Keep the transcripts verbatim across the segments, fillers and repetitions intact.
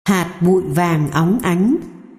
Hạt bụi vàng óng ánh.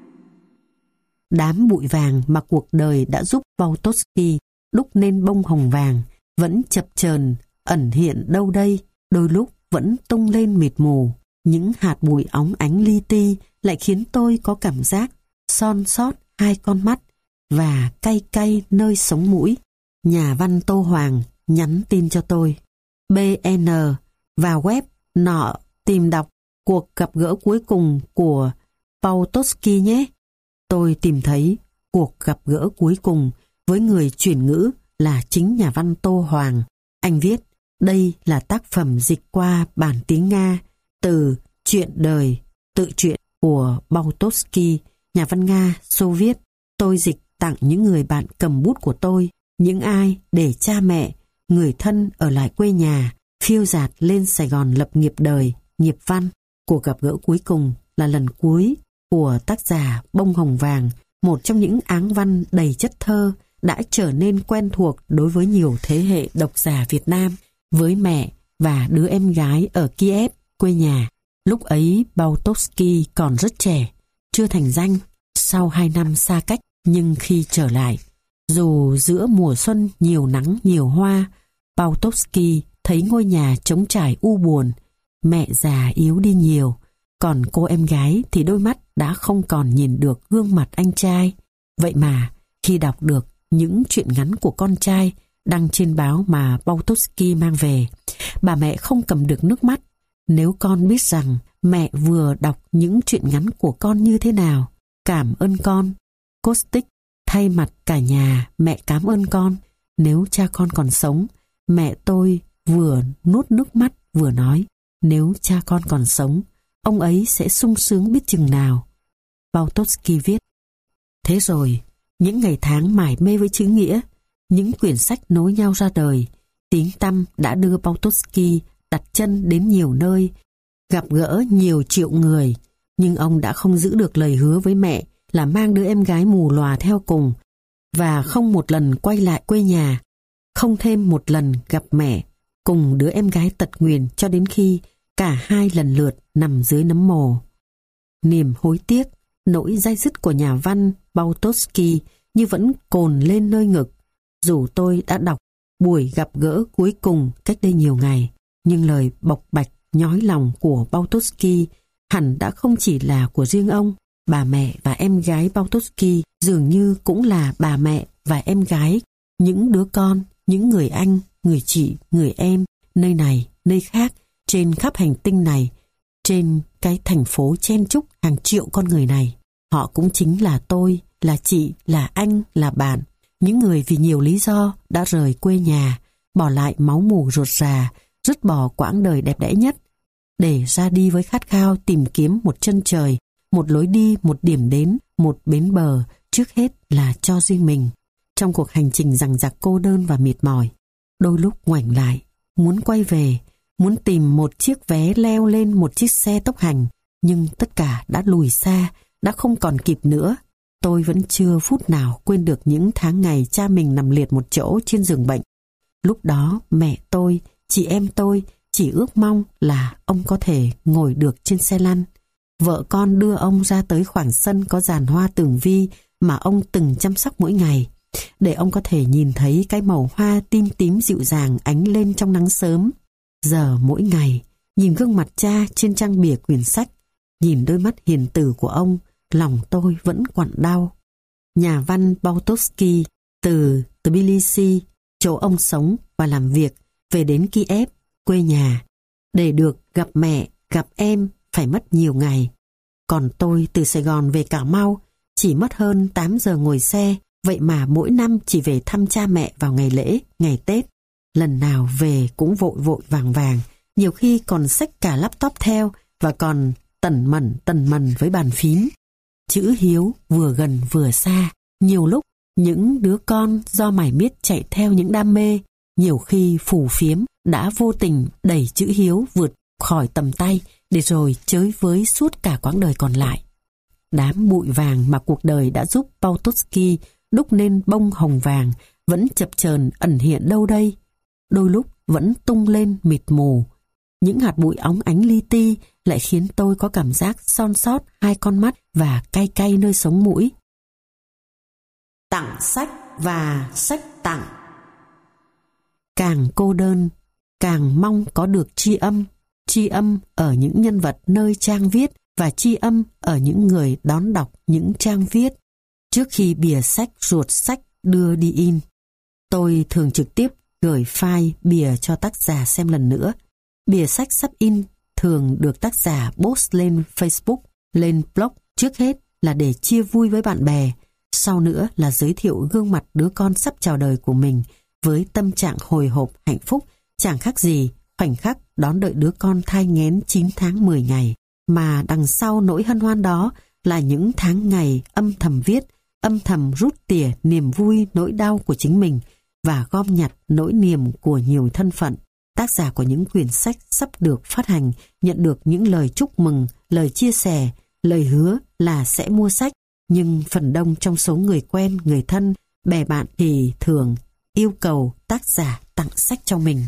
Đám bụi vàng mà cuộc đời đã giúp Pawlowski đúc nên bông hồng vàng vẫn chập chờn ẩn hiện đâu đây, đôi lúc vẫn tung lên mịt mù. Những hạt bụi óng ánh li ti lại khiến tôi có cảm giác son sót hai con mắt và cay cay nơi sống mũi. Nhà văn Tô Hoàng nhắn tin cho tôi: bê en vào web nọ tìm đọc cuộc gặp gỡ cuối cùng của Pawlowski nhé. Tôi tìm thấy cuộc gặp gỡ cuối cùng với người chuyển ngữ là chính nhà văn Tô Hoàng. Anh viết đây là tác phẩm dịch qua bản tiếng Nga từ Chuyện đời, tự truyện của Pawlowski, nhà văn Nga Xô Viết. Tôi dịch tặng những người bạn cầm bút của tôi, những ai để cha mẹ, người thân ở lại quê nhà, phiêu dạt lên Sài Gòn lập nghiệp đời, nghiệp văn. Cuộc gặp gỡ cuối cùng là lần cuối của tác giả Bông Hồng Vàng, một trong những áng văn đầy chất thơ đã trở nên quen thuộc đối với nhiều thế hệ độc giả Việt Nam, với mẹ và đứa em gái ở Kiev, quê nhà. Lúc ấy Pawlowski còn rất trẻ, chưa thành danh. Sau hai năm xa cách, nhưng khi trở lại, dù giữa mùa xuân nhiều nắng nhiều hoa, Pawlowski thấy ngôi nhà trống trải u buồn. Mẹ già yếu đi nhiều, còn cô em gái thì đôi mắt đã không còn nhìn được gương mặt anh trai. Vậy mà khi đọc được những truyện ngắn của con trai đăng trên báo mà Pawlowski mang về, bà mẹ không cầm được nước mắt. Nếu con biết rằng mẹ vừa đọc những truyện ngắn của con như thế nào, cảm ơn con. Costic, thay mặt cả nhà mẹ cảm ơn con. Nếu cha con còn sống, mẹ tôi vừa nuốt nước mắt vừa nói, nếu cha con còn sống, ông ấy sẽ sung sướng biết chừng nào. Pawlowski viết. Thế rồi, những ngày tháng mải mê với chữ nghĩa, những quyển sách nối nhau ra đời, tiếng tăm đã đưa Pawlowski đặt chân đến nhiều nơi, gặp gỡ nhiều triệu người, nhưng ông đã không giữ được lời hứa với mẹ là mang đứa em gái mù lòa theo cùng, và không một lần quay lại quê nhà, không thêm một lần gặp mẹ cùng đứa em gái tật nguyền cho đến khi cả hai lần lượt nằm dưới nấm mồ. Niềm hối tiếc, nỗi day dứt của nhà văn Pawlowski như vẫn cồn lên nơi ngực. Dù tôi đã đọc buổi gặp gỡ cuối cùng cách đây nhiều ngày, nhưng lời bộc bạch nhói lòng của Pawlowski hẳn đã không chỉ là của riêng ông. Bà mẹ và em gái Pawlowski dường như cũng là bà mẹ và em gái, những đứa con, những người anh, người chị, người em, nơi này, nơi khác, trên khắp hành tinh này, trên cái thành phố chen chúc hàng triệu con người này. Họ cũng chính là tôi, là chị, là anh, là bạn. Những người vì nhiều lý do đã rời quê nhà, bỏ lại máu mủ ruột rà, dứt bỏ quãng đời đẹp đẽ nhất, để ra đi với khát khao tìm kiếm một chân trời, một lối đi, một điểm đến, một bến bờ, trước hết là cho riêng mình. Trong cuộc hành trình dằng dặc cô đơn và mệt mỏi, đôi lúc ngoảnh lại, muốn quay về, muốn tìm một chiếc vé leo lên một chiếc xe tốc hành, nhưng tất cả đã lùi xa, đã không còn kịp nữa. Tôi vẫn chưa phút nào quên được những tháng ngày cha mình nằm liệt một chỗ trên giường bệnh. Lúc đó mẹ tôi, chị em tôi chỉ ước mong là ông có thể ngồi được trên xe lăn. Vợ con đưa ông ra tới khoảng sân có giàn hoa tường vi mà ông từng chăm sóc mỗi ngày, để ông có thể nhìn thấy cái màu hoa tím tím dịu dàng ánh lên trong nắng sớm. Giờ mỗi ngày, nhìn gương mặt cha trên trang bìa quyển sách, nhìn đôi mắt hiền từ của ông, lòng tôi vẫn quặn đau. Nhà văn Pawlowski từ Tbilisi, chỗ ông sống và làm việc, về đến Kiev, quê nhà, để được gặp mẹ, gặp em phải mất nhiều ngày. Còn tôi từ Sài Gòn về Cà Mau chỉ mất hơn tám giờ ngồi xe, vậy mà mỗi năm chỉ về thăm cha mẹ vào ngày lễ, ngày Tết. Lần nào về cũng vội vội vàng vàng, nhiều khi còn xách cả laptop theo và còn tẩn mẩn tần mần với bàn phím. Chữ hiếu vừa gần vừa xa, nhiều lúc những đứa con do mải miết chạy theo những đam mê, nhiều khi phù phiếm đã vô tình đẩy chữ hiếu vượt khỏi tầm tay để rồi chới với suốt cả quãng đời còn lại. Đám bụi vàng mà cuộc đời đã giúp Pawlowski đúc nên bông hồng vàng vẫn chập chờn ẩn hiện đâu đây, đôi lúc vẫn tung lên mịt mù. Những hạt bụi óng ánh li ti lại khiến tôi có cảm giác son sót hai con mắt và cay cay nơi sống mũi. Tặng sách và sách tặng. Càng cô đơn, càng mong có được tri âm. Tri âm ở những nhân vật nơi trang viết và tri âm ở những người đón đọc những trang viết. Trước khi bìa sách ruột sách đưa đi in, tôi thường trực tiếp gửi file bìa cho tác giả xem lần nữa. Bìa sách sắp in thường được tác giả post lên Facebook, lên blog, trước hết là để chia vui với bạn bè, sau nữa là giới thiệu gương mặt đứa con sắp chào đời của mình với tâm trạng hồi hộp hạnh phúc, chẳng khác gì khoảnh khắc đón đợi đứa con thai nghén chín tháng mười ngày, mà đằng sau nỗi hân hoan đó là những tháng ngày âm thầm viết, âm thầm rút tỉa niềm vui nỗi đau của chính mình và gom nhặt nỗi niềm của nhiều thân phận. Tác giả của những quyển sách sắp được phát hành nhận được những lời chúc mừng, lời chia sẻ, lời hứa là sẽ mua sách, nhưng phần đông trong số người quen, người thân, bè bạn thì thường yêu cầu tác giả tặng sách cho mình.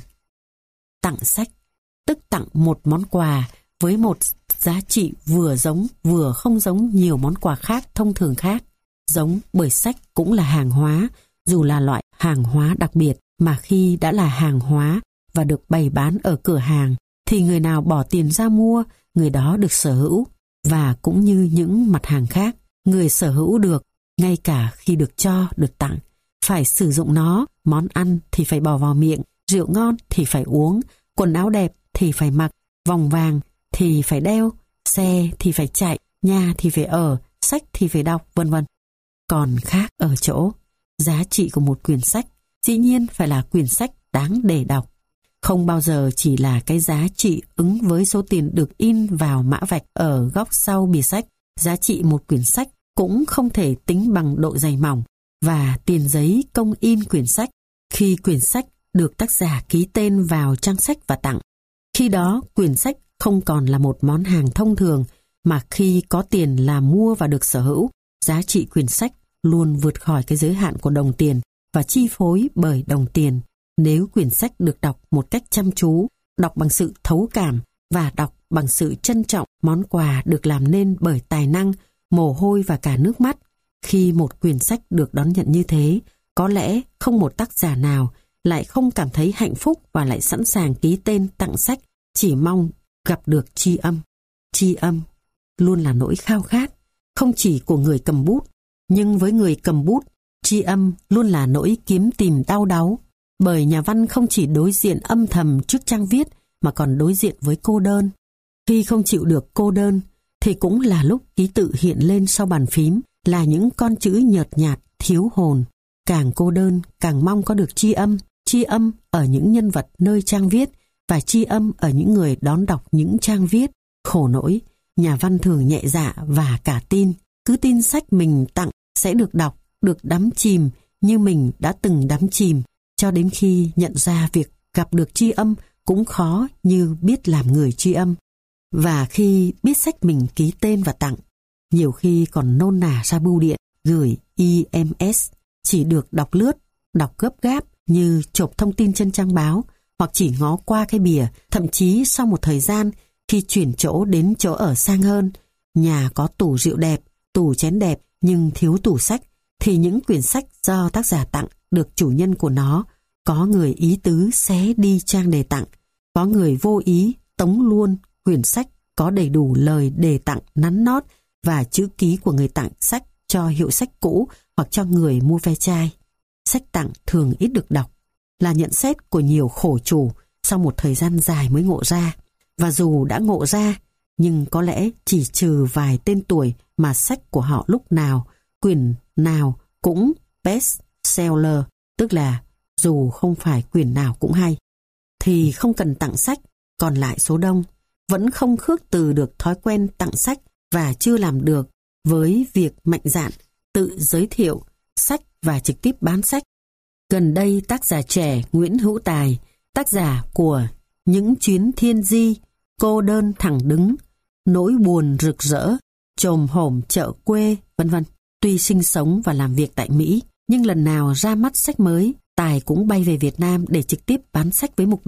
Tặng sách, tức tặng một món quà với một giá trị vừa giống vừa không giống nhiều món quà khác thông thường khác. Giống bởi sách cũng là hàng hóa, dù là loại hàng hóa đặc biệt, mà khi đã là hàng hóa và được bày bán ở cửa hàng thì người nào bỏ tiền ra mua, người đó được sở hữu. Và cũng như những mặt hàng khác, người sở hữu được ngay cả khi được cho, được tặng. Phải sử dụng nó, món ăn thì phải bỏ vào miệng, rượu ngon thì phải uống, quần áo đẹp thì phải mặc, vòng vàng thì phải đeo, xe thì phải chạy, nhà thì phải ở, sách thì phải đọc, vân vân. Còn khác ở chỗ, giá trị của một quyển sách dĩ nhiên phải là quyển sách đáng để đọc. Không bao giờ chỉ là cái giá trị ứng với số tiền được in vào mã vạch ở góc sau bìa sách. Giá trị một quyển sách cũng không thể tính bằng độ dày mỏng và tiền giấy công in quyển sách. Khi quyển sách được tác giả ký tên vào trang sách và tặng, khi đó quyển sách không còn là một món hàng thông thường, mà khi có tiền là mua và được sở hữu, giá trị quyển sách luôn vượt khỏi cái giới hạn của đồng tiền và chi phối bởi đồng tiền. Nếu quyển sách được đọc một cách chăm chú, đọc bằng sự thấu cảm và đọc bằng sự trân trọng món quà được làm nên bởi tài năng, mồ hôi và cả nước mắt, khi một quyển sách được đón nhận như thế, có lẽ không một tác giả nào lại không cảm thấy hạnh phúc và lại sẵn sàng ký tên tặng sách, chỉ mong gặp được tri âm. Tri âm luôn là nỗi khao khát, không chỉ của người cầm bút, nhưng với người cầm bút, tri âm luôn là nỗi kiếm tìm đau đáu. Bởi nhà văn không chỉ đối diện âm thầm trước trang viết mà còn đối diện với cô đơn. Khi không chịu được cô đơn thì cũng là lúc ký tự hiện lên sau bàn phím là những con chữ nhợt nhạt, thiếu hồn. Càng cô đơn càng mong có được tri âm, tri âm ở những nhân vật nơi trang viết và tri âm ở những người đón đọc những trang viết. Khổ nỗi, nhà văn thường nhẹ dạ và cả tin, cứ tin sách mình tặng sẽ được đọc, được đắm chìm như mình đã từng đắm chìm, cho đến khi nhận ra việc gặp được tri âm cũng khó như biết làm người tri âm. Và khi biết sách mình ký tên và tặng, nhiều khi còn nôn nả ra bưu điện, gửi e em ét, chỉ được đọc lướt, đọc gấp gáp như chộp thông tin trên trang báo, hoặc chỉ ngó qua cái bìa. Thậm chí sau một thời gian, khi chuyển chỗ đến chỗ ở sang hơn, nhà có tủ rượu đẹp, tủ chén đẹp nhưng thiếu tủ sách, thì những quyển sách do tác giả tặng được chủ nhân của nó, có người ý tứ xé đi trang đề tặng, có người vô ý tống luôn quyển sách có đầy đủ lời đề tặng nắn nót và chữ ký của người tặng sách cho hiệu sách cũ hoặc cho người mua ve chai. Sách tặng thường ít được đọc là nhận xét của nhiều khổ chủ sau một thời gian dài mới ngộ ra. Và dù đã ngộ ra, nhưng có lẽ chỉ trừ vài tên tuổi mà sách của họ lúc nào, quyển nào cũng best seller, tức là dù không phải quyển nào cũng hay, thì không cần tặng sách. Còn lại số đông vẫn không khước từ được thói quen tặng sách và chưa làm được với việc mạnh dạn tự giới thiệu sách và trực tiếp bán sách. Gần đây tác giả trẻ Nguyễn Hữu Tài, tác giả của Những chuyến thiên di, Cô đơn thẳng đứng, Nỗi buồn rực rỡ, Chồm hổm chợ quê, vân vân. Tuy sinh sống và làm việc tại Mỹ, nhưng lần nào ra mắt sách mới, Tài cũng bay về Việt Nam để trực tiếp bán sách với mục đích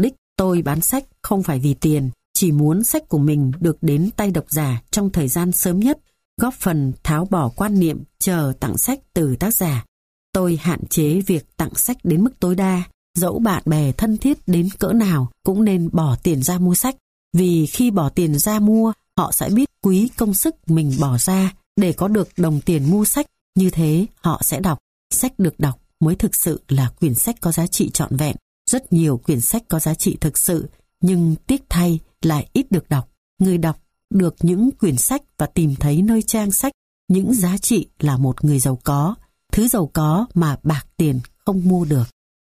Tôi bán sách không phải vì tiền, chỉ muốn sách của mình được đến tay độc giả trong thời gian sớm nhất, góp phần tháo bỏ quan niệm chờ tặng sách từ tác giả. Tôi hạn chế việc tặng sách đến mức tối đa, dẫu bạn bè thân thiết đến cỡ nào cũng nên bỏ tiền ra mua sách, vì khi bỏ tiền ra mua, họ sẽ biết quý công sức mình bỏ ra để có được đồng tiền mua sách, như thế họ sẽ đọc. Sách được đọc mới thực sự là quyển sách có giá trị trọn vẹn. Rất nhiều quyển sách có giá trị thực sự, nhưng tiếc thay lại ít được đọc. Người đọc được những quyển sách và tìm thấy nơi trang sách những giá trị là một người giàu có, thứ giàu có mà bạc tiền không mua được.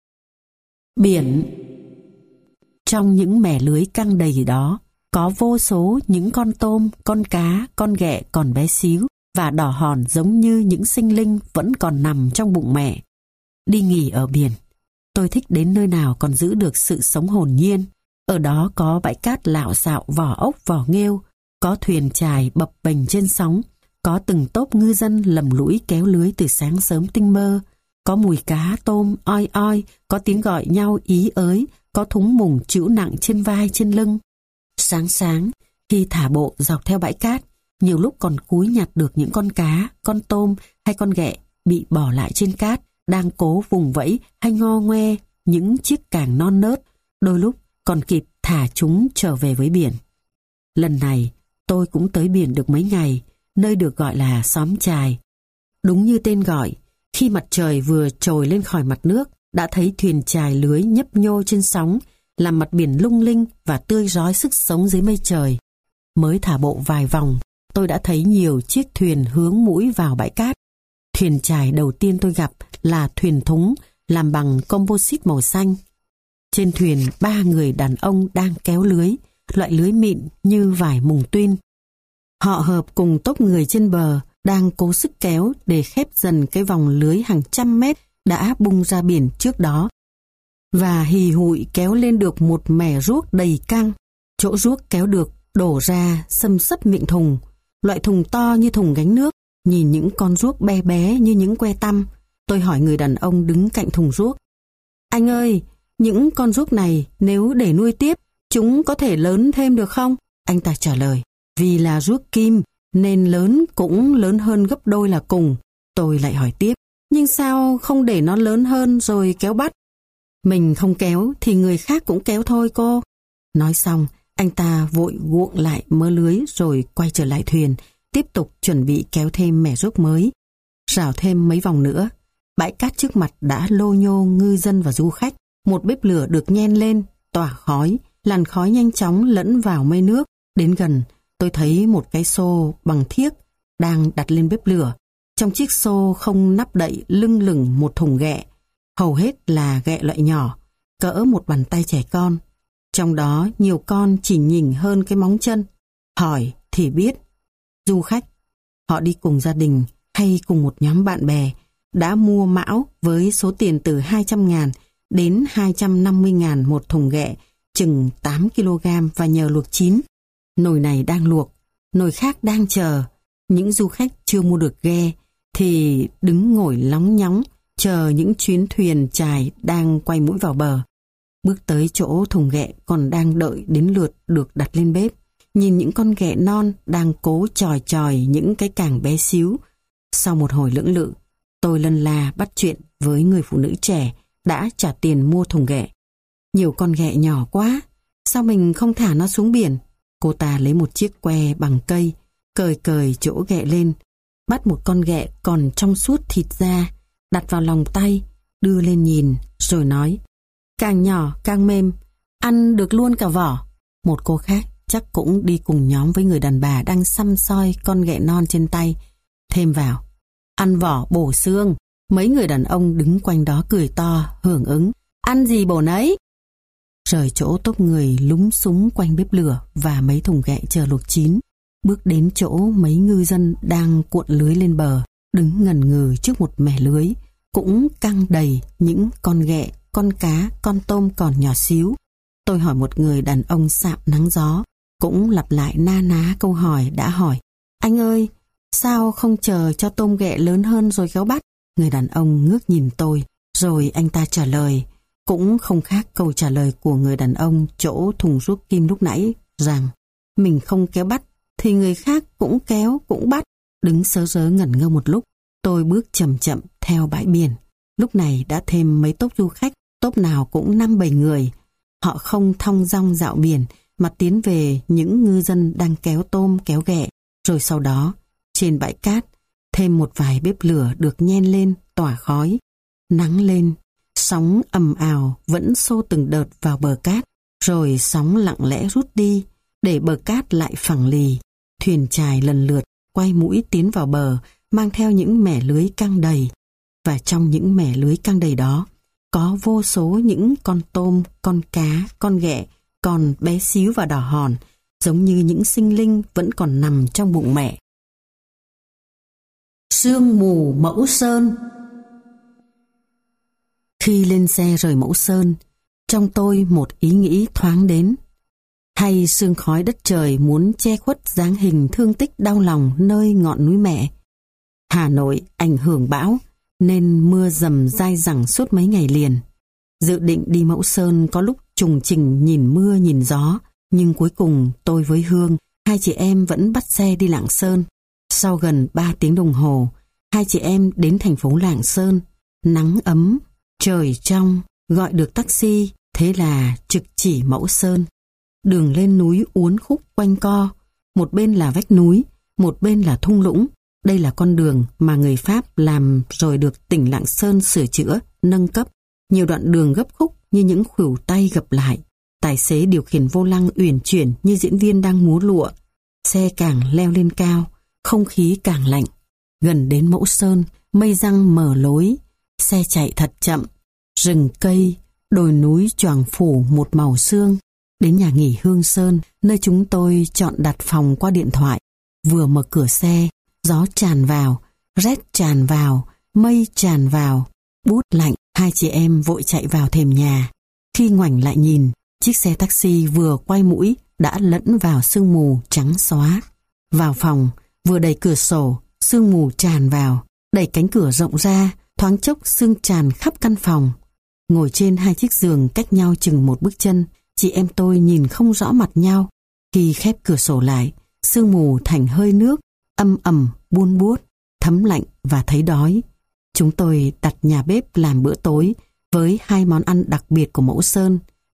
Biển. Trong những mẻ lưới căng đầy đó, có vô số những con tôm, con cá, con ghẹ còn bé xíu và đỏ hòn giống như những sinh linh vẫn còn nằm trong bụng mẹ. Đi nghỉ ở biển, tôi thích đến nơi nào còn giữ được sự sống hồn nhiên. Ở đó có bãi cát lạo xạo vỏ ốc vỏ nghêu, có thuyền chài bập bềnh trên sóng, có từng tốp ngư dân lầm lũi kéo lưới từ sáng sớm tinh mơ, có mùi cá tôm oi oi, có tiếng gọi nhau ý ới, có thúng mùng trĩu nặng trên vai trên lưng. Sáng sáng, khi thả bộ dọc theo bãi cát, nhiều lúc còn cúi nhặt được những con cá, con tôm hay con ghẹ bị bỏ lại trên cát, đang cố vùng vẫy hay ngo ngoe những chiếc càng non nớt, đôi lúc còn kịp thả chúng trở về với biển. Lần này, tôi cũng tới biển được mấy ngày, nơi được gọi là xóm chài. Đúng như tên gọi, khi mặt trời vừa trồi lên khỏi mặt nước, đã thấy thuyền chài lưới nhấp nhô trên sóng, làm mặt biển lung linh và tươi rói sức sống dưới mây trời. Mới thả bộ vài vòng, tôi đã thấy nhiều chiếc thuyền hướng mũi vào bãi cát. Thuyền chài đầu tiên tôi gặp là thuyền thúng làm bằng composite màu xanh. Trên thuyền ba người đàn ông đang kéo lưới, loại lưới mịn như vải mùng tuyên. Họ hợp cùng tốp người trên bờ đang cố sức kéo để khép dần cái vòng lưới hàng trăm mét đã bung ra biển trước đó, và hì hụi kéo lên được một mẻ ruốc đầy căng. Chỗ ruốc kéo được đổ ra xâm xấp miệng thùng, loại thùng to như thùng gánh nước. Nhìn những con ruốc bé bé như những que tăm, tôi hỏi người đàn ông đứng cạnh thùng ruốc: "Anh ơi, những con ruốc này nếu để nuôi tiếp, chúng có thể lớn thêm được không?" Anh ta trả lời: "Vì là ruốc kim nên lớn cũng lớn hơn gấp đôi là cùng." Tôi lại hỏi tiếp: "Nhưng sao không để nó lớn hơn rồi kéo bắt?" "Mình không kéo thì người khác cũng kéo thôi cô." Nói xong, anh ta vội guộng lại mớ lưới rồi quay trở lại thuyền, tiếp tục chuẩn bị kéo thêm mẻ ruốc mới. Rảo thêm mấy vòng nữa, bãi cát trước mặt đã lô nhô ngư dân và du khách. Một bếp lửa được nhen lên, tỏa khói, làn khói nhanh chóng lẫn vào mây nước. Đến gần, tôi thấy một cái xô bằng thiếc đang đặt lên bếp lửa. Trong chiếc xô không nắp đậy lưng lửng một thùng ghẹ, hầu hết là ghẹ loại nhỏ, cỡ một bàn tay trẻ con. Trong đó nhiều con chỉ nhỉnh hơn cái móng chân. Hỏi thì biết, du khách, họ đi cùng gia đình hay cùng một nhóm bạn bè, đã mua mão với số tiền từ hai trăm ngàn đến hai trăm năm mươi ngàn một thùng ghẹ, chừng tám ki lô gam và nhờ luộc chín. Nồi này đang luộc, nồi khác đang chờ. Những du khách chưa mua được ghe thì đứng ngồi lóng nhóng, chờ những chuyến thuyền chài đang quay mũi vào bờ. Bước tới chỗ thùng ghẹ còn đang đợi đến lượt được đặt lên bếp. Nhìn những con ghẹ non đang cố chòi chòi những cái càng bé xíu. Sau một hồi lưỡng lự, tôi lân la bắt chuyện với người phụ nữ trẻ đã trả tiền mua thùng ghẹ. "Nhiều con ghẹ nhỏ quá, sao mình không thả nó xuống biển?" Cô ta lấy một chiếc que bằng cây, cời cời chỗ ghẹ lên, bắt một con ghẹ còn trong suốt thịt ra, đặt vào lòng tay, đưa lên nhìn, rồi nói: "Càng nhỏ càng mềm, ăn được luôn cả vỏ." Một cô khác chắc cũng đi cùng nhóm với người đàn bà đang săm soi con ghẹ non trên tay, thêm vào: "Ăn vỏ bổ xương." Mấy người đàn ông đứng quanh đó cười to, hưởng ứng: "Ăn gì bổ nấy." Rời chỗ tốp người lúng súng quanh bếp lửa và mấy thùng ghẹ chờ luộc chín, bước đến chỗ mấy ngư dân đang cuộn lưới lên bờ, đứng ngần ngừ trước một mẻ lưới, cũng căng đầy những con ghẹ, con cá, con tôm còn nhỏ xíu. Tôi hỏi một người đàn ông sạm nắng gió, cũng lặp lại na ná câu hỏi đã hỏi: "Anh ơi, sao không chờ cho tôm ghẹ lớn hơn rồi kéo bắt?" Người đàn ông ngước nhìn tôi, rồi anh ta trả lời: Cũng không khác câu trả lời của người đàn ông chỗ thùng ruốc kim lúc nãy, rằng mình không kéo bắt thì người khác cũng kéo cũng bắt. Đứng sớ rớ ngẩn ngơ một lúc, tôi bước chậm chậm theo bãi biển. Lúc này đã thêm mấy tốp du khách, tốp nào cũng năm bảy người. Họ không thong dong dạo biển mà tiến về những ngư dân đang kéo tôm kéo ghẹ. Rồi sau đó, trên bãi cát, thêm một vài bếp lửa được nhen lên tỏa khói. Nắng lên, sóng ầm ào vẫn xô từng đợt vào bờ cát, rồi sóng lặng lẽ rút đi, để bờ cát lại phẳng lì. Thuyền chài lần lượt quay mũi tiến vào bờ, mang theo những mẻ lưới căng đầy. Và trong những mẻ lưới căng đầy đó, có vô số những con tôm, con cá, con ghẹ, còn bé xíu và đỏ hòn, giống như những sinh linh vẫn còn nằm trong bụng mẹ. Sương mù Mẫu Sơn. Khi lên xe rời Mẫu Sơn, trong tôi một ý nghĩ thoáng đến. Hay sương khói đất trời muốn che khuất dáng hình thương tích đau lòng nơi ngọn núi mẹ. Hà Nội ảnh hưởng bão, nên mưa dầm dai dẳng suốt mấy ngày liền. Dự định đi Mẫu Sơn có lúc trùng trình nhìn mưa nhìn gió, nhưng cuối cùng tôi với Hương, hai chị em vẫn bắt xe đi Lạng Sơn. Sau gần ba tiếng đồng hồ, hai chị em đến thành phố Lạng Sơn. Nắng ấm, trời trong, gọi được taxi, thế là trực chỉ Mẫu Sơn. Đường lên núi uốn khúc quanh co, một bên là vách núi, một bên là thung lũng. Đây là con đường mà người Pháp làm rồi được tỉnh Lạng Sơn sửa chữa, nâng cấp. Nhiều đoạn đường gấp khúc như những khuỷu tay gập lại. Tài xế điều khiển vô lăng uyển chuyển như diễn viên đang múa lụa. Xe càng leo lên cao, không khí càng lạnh. Gần đến Mẫu Sơn, mây răng mở lối. Xe chạy thật chậm. Rừng cây, đồi núi choàng phủ một màu sương. Đến nhà nghỉ Hương Sơn, nơi chúng tôi chọn đặt phòng qua điện thoại. Vừa mở cửa xe, gió tràn vào, rét tràn vào, mây tràn vào, bút lạnh. Hai chị em vội chạy vào thềm nhà. Khi ngoảnh lại nhìn, chiếc xe taxi vừa quay mũi đã lẫn vào sương mù trắng xóa. Vào phòng, vừa đẩy cửa sổ, sương mù tràn vào. Đẩy cánh cửa rộng ra, thoáng chốc sương tràn khắp căn phòng. Ngồi trên hai chiếc giường cách nhau chừng một bước chân, chị em tôi nhìn không rõ mặt nhau. Khi khép cửa sổ lại, sương mù thành hơi nước, âm ầm, buôn buốt, thấm lạnh và thấy đói. Chúng tôi đặt nhà bếp làm bữa tối với hai món ăn đặc biệt của Mẫu Sơn,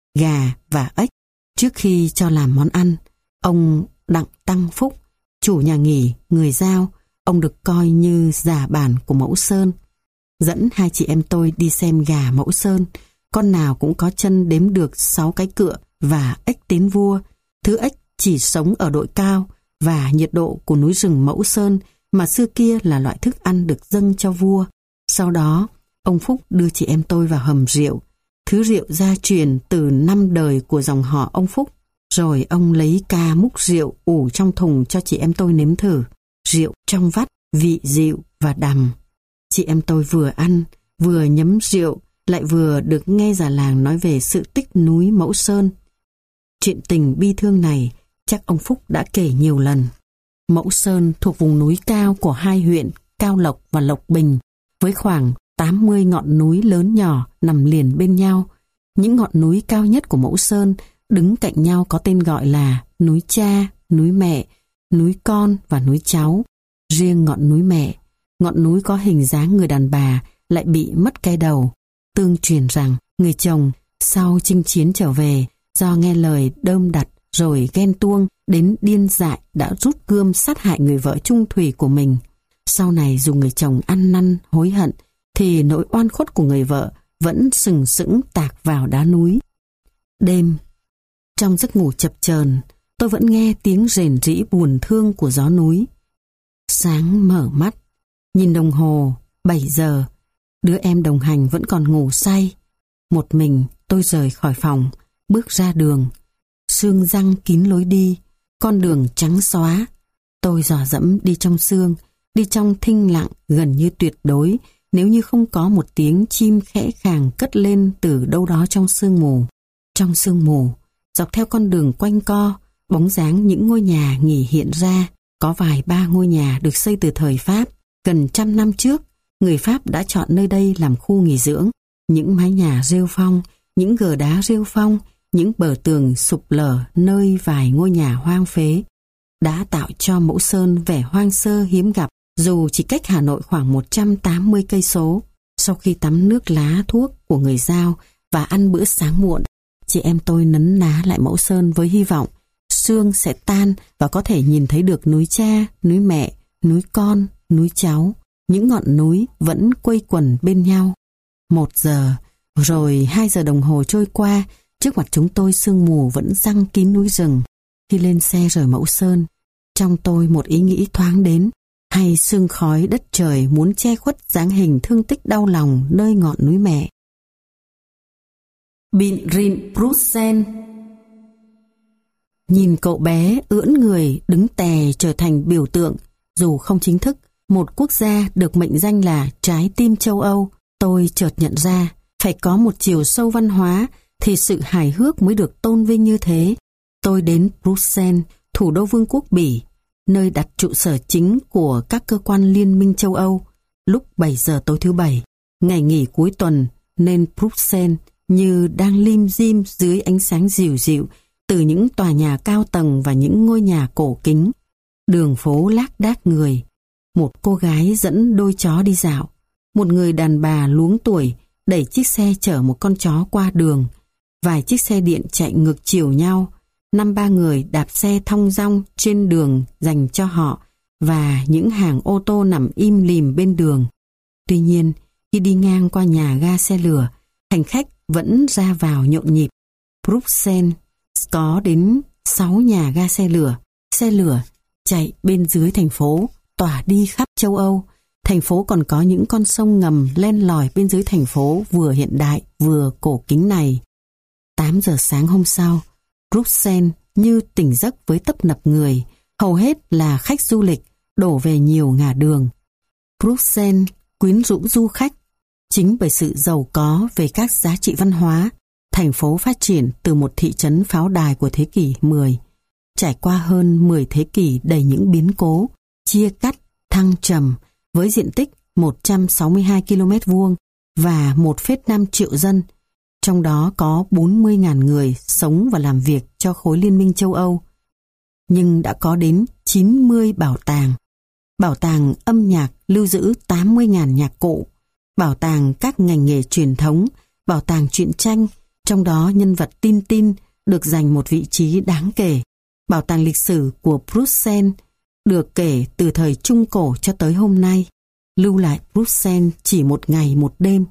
gà và ếch. Trước khi cho làm món ăn, ông Đặng Tăng Phúc, chủ nhà nghỉ, người Dao, ông được coi như già bản của Mẫu Sơn, dẫn hai chị em tôi đi xem gà Mẫu Sơn. Con nào cũng có chân đếm được sáu cái cựa và ếch tiến vua. Thứ ếch chỉ sống ở độ cao và nhiệt độ của núi rừng Mẫu Sơn mà xưa kia là loại thức ăn được dâng cho vua. Sau đó, ông Phúc đưa chị em tôi vào hầm rượu, thứ rượu gia truyền từ năm đời của dòng họ ông Phúc. Rồi ông lấy ca múc rượu ủ trong thùng cho chị em tôi nếm thử. Rượu trong vắt, vị dịu và đằm. Chị em tôi vừa ăn, vừa nhấm rượu, lại vừa được nghe già làng nói về sự tích núi Mẫu Sơn. Chuyện tình bi thương này chắc ông Phúc đã kể nhiều lần. Mẫu Sơn thuộc vùng núi cao của hai huyện Cao Lộc và Lộc Bình, với khoảng tám mươi ngọn núi lớn nhỏ nằm liền bên nhau. Những ngọn núi cao nhất của Mẫu Sơn đứng cạnh nhau có tên gọi là núi Cha, núi Mẹ, núi Con và núi Cháu. Riêng ngọn núi Mẹ, ngọn núi có hình dáng người đàn bà lại bị mất cái đầu. Tương truyền rằng người chồng sau chinh chiến trở về, do nghe lời đơm đặt rồi ghen tuông đến điên dại đã rút gươm sát hại người vợ trung thủy của mình. Sau này dù người chồng ăn năn hối hận thì nỗi oan khuất của người vợ vẫn sừng sững tạc vào đá núi. Đêm, trong giấc ngủ chập chờn, tôi vẫn nghe tiếng rền rĩ buồn thương của gió núi. Sáng mở mắt, nhìn đồng hồ, bảy giờ, đứa em đồng hành vẫn còn ngủ say. Một mình tôi rời khỏi phòng, bước ra đường. Sương giăng kín lối đi, con đường trắng xóa. Tôi dò dẫm đi trong sương, đi trong thinh lặng gần như tuyệt đối, nếu như không có một tiếng chim khẽ khàng cất lên từ đâu đó trong sương mù. Trong sương mù, dọc theo con đường quanh co, bóng dáng những ngôi nhà nghỉ hiện ra. Có vài ba ngôi nhà được xây từ thời Pháp. Gần trăm năm trước, người Pháp đã chọn nơi đây làm khu nghỉ dưỡng. những mái nhà rêu phong, những gờ đá rêu phong, những bờ tường sụp lở nơi vài ngôi nhà hoang phế, đã tạo cho Mẫu Sơn vẻ hoang sơ hiếm gặp, dù chỉ cách Hà Nội khoảng một trăm tám mươi cây số. Sau khi tắm nước lá thuốc của người Dao và ăn bữa sáng muộn, chị em tôi nấn ná lại Mẫu Sơn với hy vọng sương sẽ tan và có thể nhìn thấy được núi cha, núi mẹ, núi con, núi cháu. Những ngọn núi vẫn quây quần bên nhau. Một giờ, rồi hai giờ đồng hồ trôi qua, trước mặt chúng tôi sương mù vẫn giăng kín núi rừng. Khi lên xe rời Mẫu Sơn, trong tôi một ý nghĩ thoáng đến, hay sương khói đất trời muốn che khuất dáng hình thương tích đau lòng nơi ngọn núi mẹ. Bịn rịn Bruxelles. Nhìn cậu bé ưỡn người đứng tè trở thành biểu tượng, dù không chính thức, một quốc gia được mệnh danh là trái tim châu Âu, tôi chợt nhận ra phải có một chiều sâu văn hóa thì sự hài hước mới được tôn vinh như thế. Tôi đến Bruxelles, thủ đô Vương quốc Bỉ, nơi đặt trụ sở chính của các cơ quan Liên minh châu Âu, lúc bảy giờ tối thứ Bảy, ngày nghỉ cuối tuần, nên Bruxelles như đang lim dim dưới ánh sáng dịu dịu từ những tòa nhà cao tầng và những ngôi nhà cổ kính. Đường phố lác đác người. Một cô gái dẫn đôi chó đi dạo. Một người đàn bà luống tuổi đẩy chiếc xe chở một con chó qua đường. Vài chiếc xe điện chạy ngược chiều nhau. Năm ba người đạp xe thong dong trên đường dành cho họ và những hàng ô tô nằm im lìm bên đường. Tuy nhiên, khi đi ngang qua nhà ga xe lửa, hành khách vẫn ra vào nhộn nhịp. Bruxelles có đến sáu nhà ga xe lửa. Xe lửa chạy bên dưới thành phố, tỏa đi khắp châu Âu. Thành phố còn có những con sông ngầm len lỏi bên dưới thành phố vừa hiện đại vừa cổ kính này. tám giờ sáng hôm sau, Bruxelles như tỉnh giấc với tấp nập người, hầu hết là khách du lịch, đổ về nhiều ngả đường. Bruxelles quyến rũ du khách, chính bởi sự giàu có về các giá trị văn hóa. Thành phố phát triển từ một thị trấn pháo đài của thế kỷ mười, trải qua hơn mười thế kỷ đầy những biến cố, chia cắt, thăng trầm, với diện tích một trăm sáu mươi hai ki lô mét vuông và một phẩy năm triệu dân, trong đó có bốn mươi nghìn người sống và làm việc cho khối Liên minh châu Âu. Nhưng đã có đến chín mươi bảo tàng. Bảo tàng âm nhạc lưu giữ tám mươi nghìn nhạc cụ, bảo tàng các ngành nghề truyền thống, bảo tàng truyện tranh, trong đó nhân vật Tintin được dành một vị trí đáng kể. Bảo tàng lịch sử của Bruxelles được kể từ thời Trung Cổ cho tới hôm nay, lưu lại Bruxelles chỉ một ngày một đêm.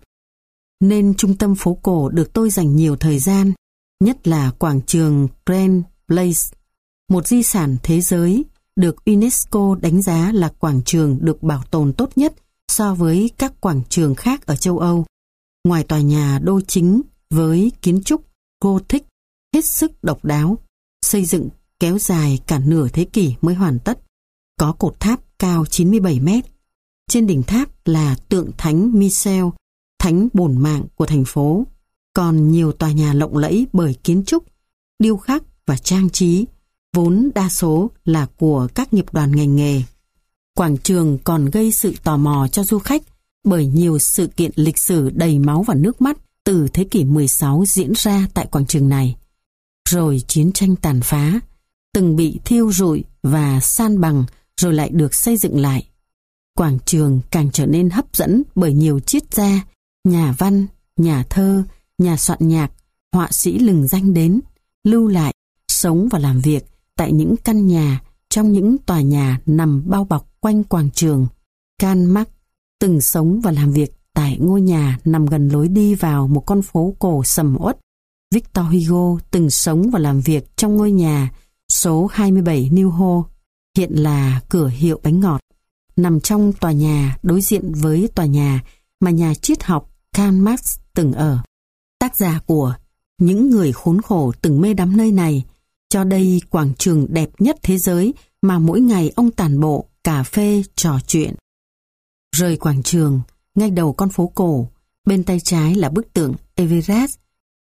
Nên trung tâm phố cổ được tôi dành nhiều thời gian, nhất là quảng trường Grand Place, một di sản thế giới được UNESCO đánh giá là quảng trường được bảo tồn tốt nhất so với các quảng trường khác ở châu Âu. Ngoài tòa nhà đô chính với kiến trúc Gothic hết sức độc đáo, xây dựng kéo dài cả nửa thế kỷ mới hoàn tất, có cột tháp cao chín mươi bảy mét. Trên đỉnh tháp là tượng Thánh Michel, thánh bổn mạng của thành phố. Còn nhiều tòa nhà lộng lẫy bởi kiến trúc, điêu khắc và trang trí, vốn đa số là của các nghiệp đoàn ngành nghề. Quảng trường còn gây sự tò mò cho du khách bởi nhiều sự kiện lịch sử đầy máu và nước mắt từ thế kỷ mười sáu diễn ra tại quảng trường này. Rồi chiến tranh tàn phá, từng bị thiêu rụi và san bằng rồi lại được xây dựng lại. Quảng trường càng trở nên hấp dẫn bởi nhiều triết gia, nhà văn, nhà thơ, nhà soạn nhạc, họa sĩ lừng danh đến, lưu lại, sống và làm việc tại những căn nhà trong những tòa nhà nằm bao bọc quanh quảng trường. Karl Marx từng sống và làm việc tại ngôi nhà nằm gần lối đi vào một con phố cổ sầm uất. Victor Hugo từng sống và làm việc trong ngôi nhà số hai mươi bảy New Hall, hiện là cửa hiệu bánh ngọt, nằm trong tòa nhà đối diện với tòa nhà mà nhà triết học Karl Marx từng ở. Tác giả của Những người khốn khổ từng mê đắm nơi này, cho đây quảng trường đẹp nhất thế giới mà mỗi ngày ông tản bộ, cà phê, trò chuyện. Rời quảng trường, ngay đầu con phố cổ, bên tay trái là bức tượng Everest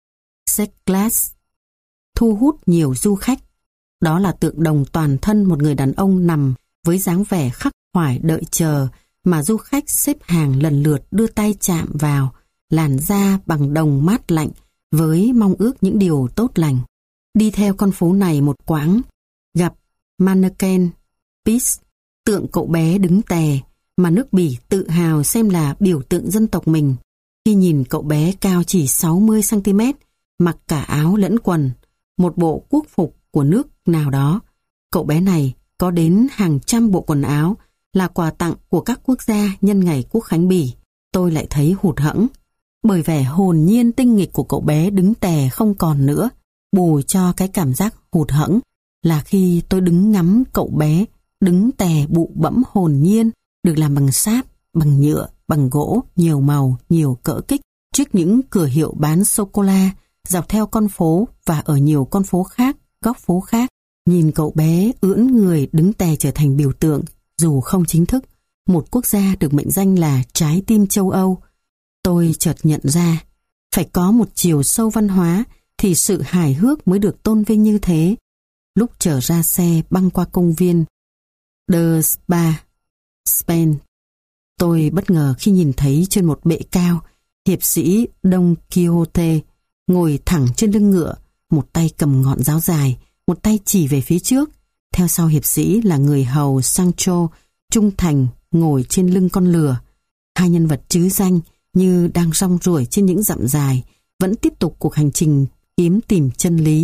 Seclas, thu hút nhiều du khách. Đó là tượng đồng toàn thân một người đàn ông nằm với dáng vẻ khắc khoải đợi chờ mà du khách xếp hàng lần lượt đưa tay chạm vào làn da bằng đồng mát lạnh với mong ước những điều tốt lành. Đi theo con phố này một quãng, gặp Mannequin Peace, tượng cậu bé đứng tè mà nước Bỉ tự hào xem là biểu tượng dân tộc mình. Khi nhìn cậu bé cao chỉ sáu mươi xăng ti mét, mặc cả áo lẫn quần, một bộ quốc phục của nước nào đó. Cậu bé này có đến hàng trăm bộ quần áo là quà tặng của các quốc gia nhân ngày Quốc khánh Bỉ. Tôi lại thấy hụt hẫng, bởi vẻ hồn nhiên tinh nghịch của cậu bé đứng tè không còn nữa. Bù cho cái cảm giác hụt hẫng là khi tôi đứng ngắm cậu bé đứng tè bụ bẫm hồn nhiên, được làm bằng sáp, bằng nhựa, bằng gỗ, nhiều màu, nhiều cỡ kích, trước những cửa hiệu bán sô-cô-la dọc theo con phố và ở nhiều con phố khác, góc phố khác. Nhìn cậu bé ưỡn người đứng tè trở thành biểu tượng, dù không chính thức, một quốc gia được mệnh danh là trái tim châu Âu. Tôi chợt nhận ra, phải có một chiều sâu văn hóa thì sự hài hước mới được tôn vinh như thế. Lúc chở ra xe băng qua công viên The Spa, Spain, tôi bất ngờ khi nhìn thấy trên một bệ cao, hiệp sĩ Don Quixote ngồi thẳng trên lưng ngựa, một tay cầm ngọn giáo dài, một tay chỉ về phía trước. Theo sau hiệp sĩ là người hầu Sancho trung thành ngồi trên lưng con lừa. Hai nhân vật trứ danh như đang rong ruổi trên những dặm dài, vẫn tiếp tục cuộc hành trình kiếm tìm chân lý.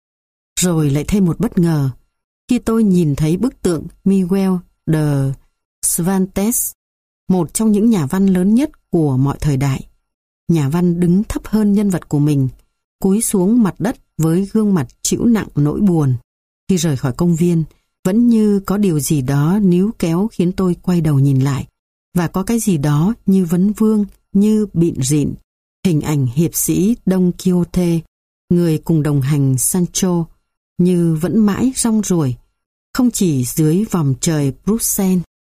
Rồi lại thêm một bất ngờ khi tôi nhìn thấy bức tượng Miguel de Cervantes, một trong những nhà văn lớn nhất của mọi thời đại. Nhà văn đứng thấp hơn nhân vật của mình, cúi xuống mặt đất với gương mặt trĩu nặng nỗi buồn. Khi rời khỏi công viên, vẫn như có điều gì đó níu kéo khiến tôi quay đầu nhìn lại, và có cái gì đó như vấn vương, như bịn rịn. Hình ảnh hiệp sĩ Don Quixote, người cùng đồng hành Sancho, như vẫn mãi rong ruổi, không chỉ dưới vòm trời Bruxelles